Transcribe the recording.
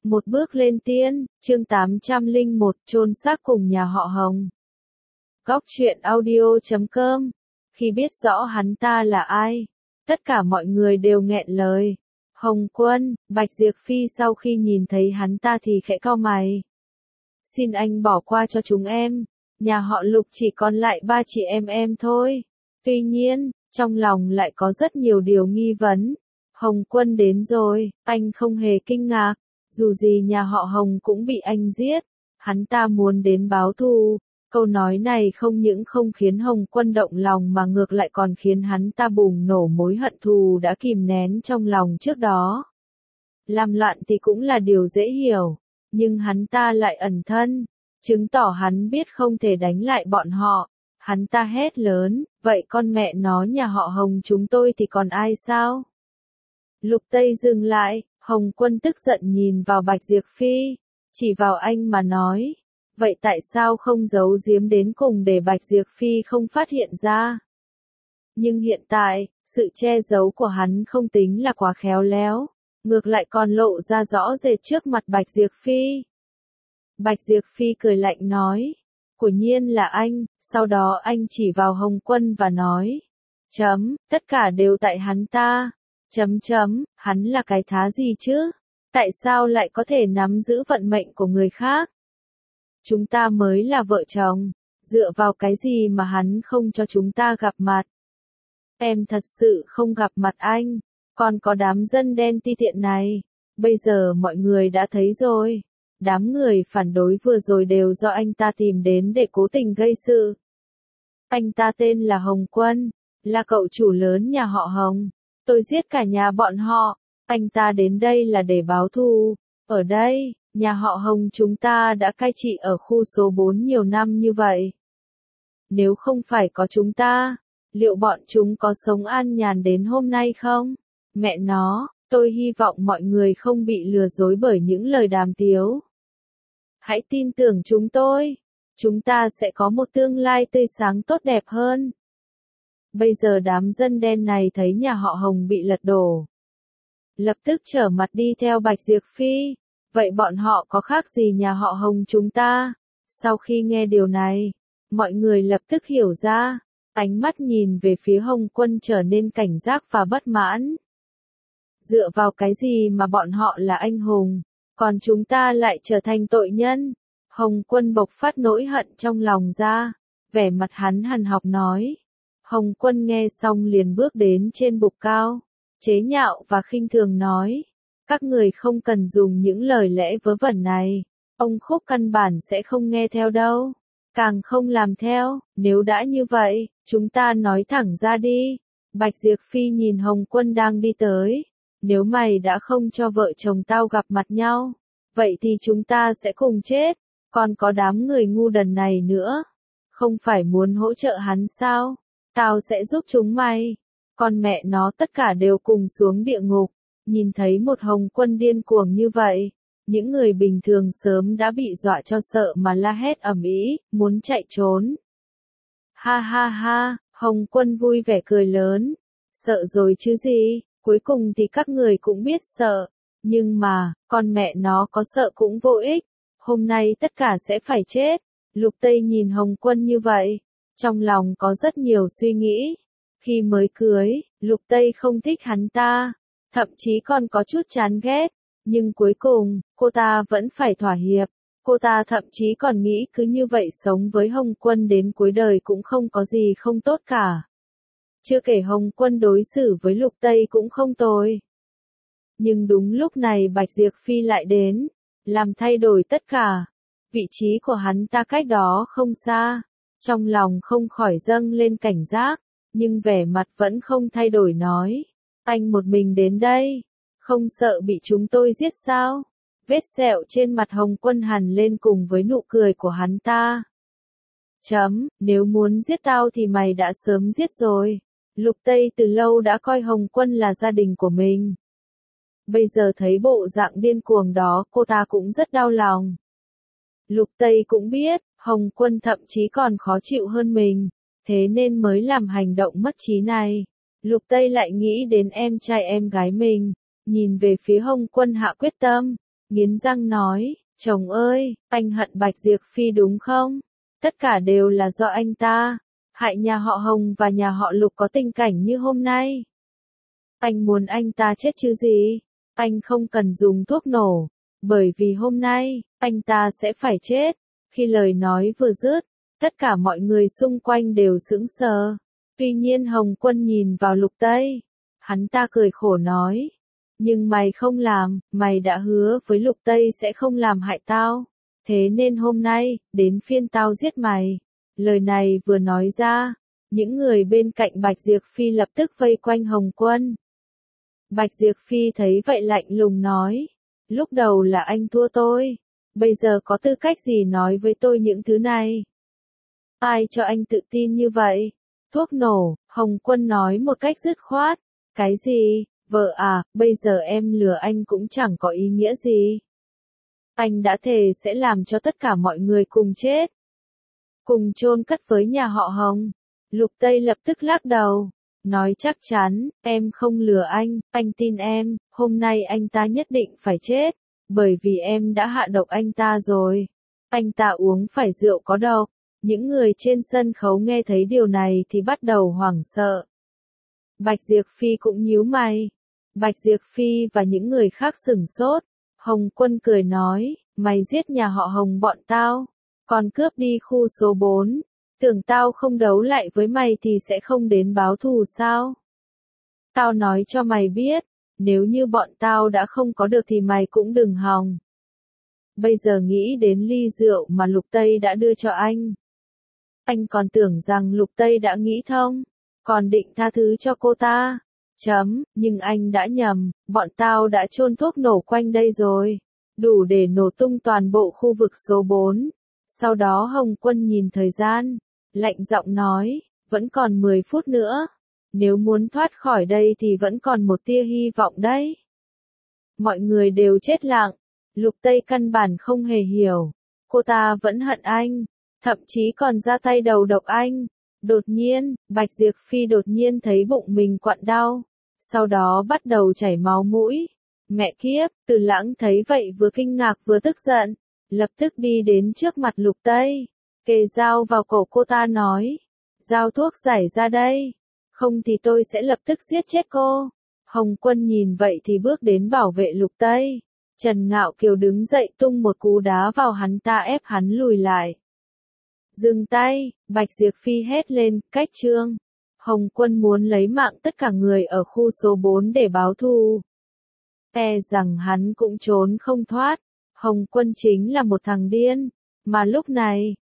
Một bước lên tiên, chương 801, chôn xác cùng nhà họ Hồng. Góc truyện audio.com. Khi biết rõ hắn ta là ai, tất cả mọi người đều nghẹn lời. Hồng Quân, Bạch Diệp Phi sau khi nhìn thấy hắn ta thì khẽ cau mày. Xin anh bỏ qua cho chúng em, nhà họ Lục chỉ còn lại 3 chị em thôi. Tuy nhiên, trong lòng lại có rất nhiều điều nghi vấn. Hồng Quân đến rồi, anh không hề kinh ngạc. Dù gì nhà họ Hồng cũng bị anh giết, hắn ta muốn đến báo thù. Câu nói này không những không khiến Hồng Quân động lòng mà ngược lại còn khiến hắn ta bùng nổ mối hận thù đã kìm nén trong lòng trước đó. Làm loạn thì cũng là điều dễ hiểu, nhưng hắn ta lại ẩn thân, chứng tỏ hắn biết không thể đánh lại bọn họ. Hắn ta hét lớn, vậy con mẹ nó nhà họ Hồng chúng tôi thì còn ai sao? Lục Tây dừng lại, Hồng Quân tức giận nhìn vào Bạch Diệp Phi, chỉ vào anh mà nói, vậy tại sao không giấu giếm đến cùng để Bạch Diệp Phi không phát hiện ra? Nhưng hiện tại, sự che giấu của hắn không tính là quá khéo léo, ngược lại còn lộ ra rõ rệt trước mặt Bạch Diệp Phi. Bạch Diệp Phi cười lạnh nói, quả nhiên là anh, sau đó anh chỉ vào Hồng Quân và nói, tất cả đều tại hắn ta. Hắn là cái thá gì chứ? Tại sao lại có thể nắm giữ vận mệnh của người khác? Chúng ta mới là vợ chồng, dựa vào cái gì mà hắn không cho chúng ta gặp mặt? Em thật sự không gặp mặt anh, còn có đám dân đen ti tiện này. Bây giờ mọi người đã thấy rồi, đám người phản đối vừa rồi đều do anh ta tìm đến để cố tình gây sự. Anh ta tên là Hồng Quân, là cậu chủ lớn nhà họ Hồng. Tôi giết cả nhà bọn họ, anh ta đến đây là để báo thù. Ở đây, nhà họ Hồng chúng ta đã cai trị ở khu số 4 nhiều năm như vậy. Nếu không phải có chúng ta, liệu bọn chúng có sống an nhàn đến hôm nay không? Mẹ nó, tôi hy vọng mọi người không bị lừa dối bởi những lời đàm tiếu. Hãy tin tưởng chúng ta sẽ có một tương lai tươi sáng tốt đẹp hơn. Bây giờ đám dân đen này thấy nhà họ Hồng bị lật đổ, lập tức trở mặt đi theo Bạch Diệp Phi. Vậy bọn họ có khác gì nhà họ Hồng chúng ta? Sau khi nghe điều này, mọi người lập tức hiểu ra, ánh mắt nhìn về phía Hồng Quân trở nên cảnh giác và bất mãn. Dựa vào cái gì mà bọn họ là anh hùng, còn chúng ta lại trở thành tội nhân? Hồng Quân bộc phát nỗi hận trong lòng ra, vẻ mặt hắn hằn học nói. Hồng Quân nghe xong liền bước đến trên bục cao, chế nhạo và khinh thường nói, các người không cần dùng những lời lẽ vớ vẩn này, ông Khúc căn bản sẽ không nghe theo đâu, càng không làm theo. Nếu đã như vậy, chúng ta nói thẳng ra đi. Bạch Diệp Phi nhìn Hồng Quân đang đi tới, nếu mày đã không cho vợ chồng tao gặp mặt nhau, vậy thì chúng ta sẽ cùng chết. Còn có đám người ngu đần này nữa, không phải muốn hỗ trợ hắn sao? Tao sẽ giúp chúng mày. Con mẹ nó tất cả đều cùng xuống địa ngục. Nhìn thấy một Hồng Quân điên cuồng như vậy, những người bình thường sớm đã bị dọa cho sợ mà la hét ầm ĩ, muốn chạy trốn. Ha ha ha, Hồng Quân vui vẻ cười lớn. Sợ rồi chứ gì, cuối cùng thì các người cũng biết sợ. Nhưng mà, con mẹ nó có sợ cũng vô ích. Hôm nay tất cả sẽ phải chết. Lục Tây nhìn Hồng Quân như vậy, trong lòng có rất nhiều suy nghĩ. Khi mới cưới, Lục Tây không thích hắn ta, thậm chí còn có chút chán ghét, nhưng cuối cùng, cô ta vẫn phải thỏa hiệp. Cô ta thậm chí còn nghĩ cứ như vậy sống với Hồng Quân đến cuối đời cũng không có gì không tốt cả. Chưa kể Hồng Quân đối xử với Lục Tây cũng không tồi. Nhưng đúng lúc này Bạch Diệp Phi lại đến, làm thay đổi tất cả. Vị trí của hắn ta cách đó không xa. Trong lòng không khỏi dâng lên cảnh giác, nhưng vẻ mặt vẫn không thay đổi nói. Anh một mình đến đây, không sợ bị chúng tôi giết sao? Vết sẹo trên mặt Hồng Quân hằn lên cùng với nụ cười của hắn ta. Nếu muốn giết tao thì mày đã sớm giết rồi. Lục Tây từ lâu đã coi Hồng Quân là gia đình của mình. Bây giờ thấy bộ dạng điên cuồng đó cô ta cũng rất đau lòng. Lục Tây cũng biết, Hồng Quân thậm chí còn khó chịu hơn mình, thế nên mới làm hành động mất trí này. Lục Tây lại nghĩ đến em trai em gái mình, nhìn về phía Hồng Quân hạ quyết tâm, nghiến răng nói, chồng ơi, anh hận Bạch Diệp Phi đúng không? Tất cả đều là do anh ta, hại nhà họ Hồng và nhà họ Lục có tình cảnh như hôm nay. Anh muốn anh ta chết chứ gì? Anh không cần dùng thuốc nổ, bởi vì hôm nay, anh ta sẽ phải chết. Khi lời nói vừa dứt, tất cả mọi người xung quanh đều sững sờ. Tuy nhiên Hồng Quân nhìn vào Lục Tây. Hắn ta cười khổ nói. Nhưng mày không làm, mày đã hứa với Lục Tây sẽ không làm hại tao. Thế nên hôm nay, đến phiên tao giết mày. Lời này vừa nói ra, những người bên cạnh Bạch Diệp Phi lập tức vây quanh Hồng Quân. Bạch Diệp Phi thấy vậy lạnh lùng nói. Lúc đầu là anh thua tôi. Bây giờ có tư cách gì nói với tôi những thứ này? Ai cho anh tự tin như vậy? Thuốc nổ, Hồng Quân nói một cách dứt khoát. Cái gì? Vợ à, bây giờ em lừa anh cũng chẳng có ý nghĩa gì. Anh đã thề sẽ làm cho tất cả mọi người cùng chết. Cùng chôn cất với nhà họ Hồng. Lục Tây lập tức lắc đầu. Nói chắc chắn, em không lừa anh tin em, hôm nay anh ta nhất định phải chết. Bởi vì em đã hạ độc anh ta rồi. Anh ta uống phải rượu có độc. Những người trên sân khấu nghe thấy điều này thì bắt đầu hoảng sợ. Bạch Diệp Phi cũng nhíu mày. Bạch Diệp Phi và những người khác sửng sốt. Hồng Quân cười nói, mày giết nhà họ Hồng bọn tao, còn cướp đi khu số 4. Tưởng tao không đấu lại với mày thì sẽ không đến báo thù sao? Tao nói cho mày biết, nếu như bọn tao đã không có được thì mày cũng đừng hòng. Bây giờ nghĩ đến ly rượu mà Lục Tây đã đưa cho anh. Anh còn tưởng rằng Lục Tây đã nghĩ thông, còn định tha thứ cho cô ta. Nhưng anh đã nhầm, bọn tao đã chôn thuốc nổ quanh đây rồi. Đủ để nổ tung toàn bộ khu vực số 4. Sau đó Hồng Quân nhìn thời gian, lạnh giọng nói, vẫn còn 10 phút nữa. Nếu muốn thoát khỏi đây thì vẫn còn một tia hy vọng đấy. Mọi người đều chết lặng. Lục Tây căn bản không hề hiểu. Cô ta vẫn hận anh, thậm chí còn ra tay đầu độc anh. Đột nhiên, Bạch Diệp Phi đột nhiên thấy bụng mình quặn đau. Sau đó bắt đầu chảy máu mũi. Mẹ kiếp, Từ Lãng thấy vậy vừa kinh ngạc vừa tức giận. Lập tức đi đến trước mặt Lục Tây. Kề dao vào cổ cô ta nói. Dao thuốc giải ra đây. Không thì tôi sẽ lập tức giết chết cô. Hồng Quân nhìn vậy thì bước đến bảo vệ Lục Tây. Trần Ngạo Kiều đứng dậy tung một cú đá vào hắn ta ép hắn lùi lại. Dừng tay, Bạch Diệp Phi hét lên, cách trương. Hồng Quân muốn lấy mạng tất cả người ở khu số 4 để báo thù. E rằng hắn cũng trốn không thoát. Hồng Quân chính là một thằng điên. Mà lúc này,